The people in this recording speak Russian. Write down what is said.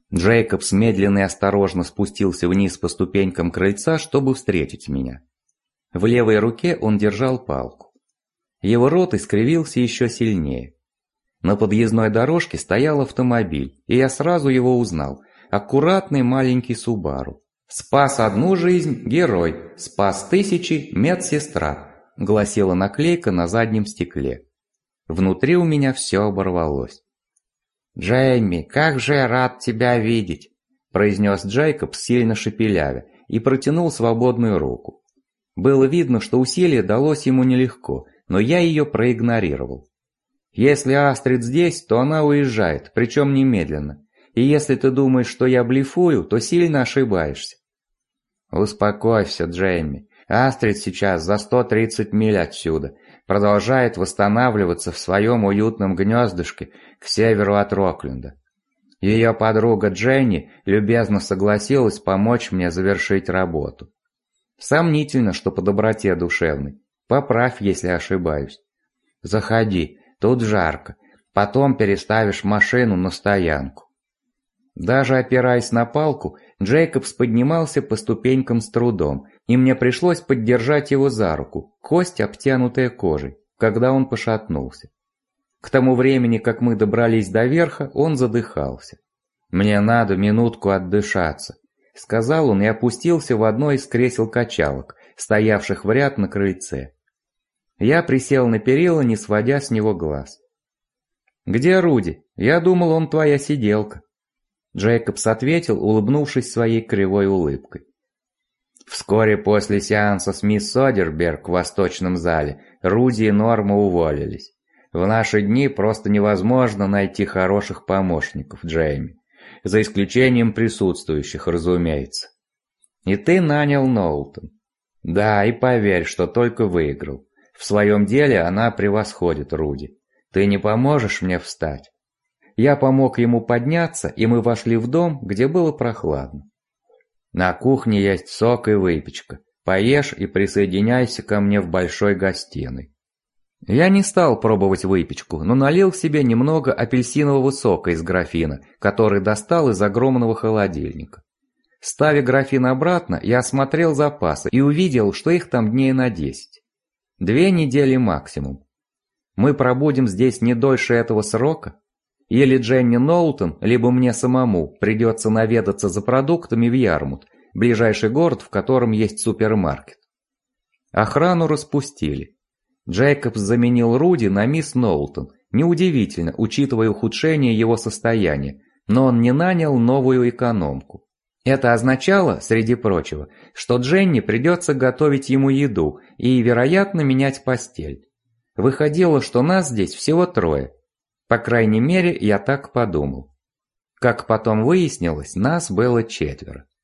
Джейкобс медленно и осторожно спустился вниз по ступенькам крыльца, чтобы встретить меня. В левой руке он держал палку. Его рот искривился еще сильнее. На подъездной дорожке стоял автомобиль, и я сразу его узнал. Аккуратный маленький Субару. «Спас одну жизнь – герой, спас тысячи – медсестра», – гласила наклейка на заднем стекле. Внутри у меня все оборвалось. «Джейми, как же я рад тебя видеть!» – произнес Джейкоб, сильно шепелявя, и протянул свободную руку. Было видно, что усилие далось ему нелегко, но я ее проигнорировал. «Если Астрид здесь, то она уезжает, причем немедленно. И если ты думаешь, что я блефую, то сильно ошибаешься». «Успокойся, Джейми. Астрид сейчас за 130 миль отсюда. Продолжает восстанавливаться в своем уютном гнездышке к северу от Рокленда. Ее подруга Дженни любезно согласилась помочь мне завершить работу. Сомнительно, что по доброте душевной. Поправь, если ошибаюсь. Заходи, тут жарко. Потом переставишь машину на стоянку». Даже опираясь на палку, Джейкобс поднимался по ступенькам с трудом, и мне пришлось поддержать его за руку, кость обтянутая кожей, когда он пошатнулся. К тому времени, как мы добрались до верха, он задыхался. «Мне надо минутку отдышаться», — сказал он и опустился в одно из кресел-качалок, стоявших в ряд на крыльце. Я присел на перила, не сводя с него глаз. «Где Руди? Я думал, он твоя сиделка». Джейкобс ответил, улыбнувшись своей кривой улыбкой. Вскоре после сеанса с мисс Содерберг в Восточном зале Руди и Норма уволились. В наши дни просто невозможно найти хороших помощников, Джейми. За исключением присутствующих, разумеется. И ты нанял Ноултон. Да, и поверь, что только выиграл. В своем деле она превосходит Руди. Ты не поможешь мне встать? Я помог ему подняться, и мы вошли в дом, где было прохладно. На кухне есть сок и выпечка. Поешь и присоединяйся ко мне в большой гостиной. Я не стал пробовать выпечку, но налил себе немного апельсинового сока из графина, который достал из огромного холодильника. Ставя графин обратно, я осмотрел запасы и увидел, что их там дней на 10. 2 недели максимум. Мы пробудем здесь не дольше этого срока? Или Дженни Ноултон, либо мне самому придется наведаться за продуктами в Ярмут, ближайший город, в котором есть супермаркет. Охрану распустили. Джейкобс заменил Руди на мисс Ноултон, неудивительно, учитывая ухудшение его состояния, но он не нанял новую экономку. Это означало, среди прочего, что Дженни придется готовить ему еду и, вероятно, менять постель. Выходило, что нас здесь всего 3. По крайней мере, я так подумал. Как потом выяснилось, нас было 4.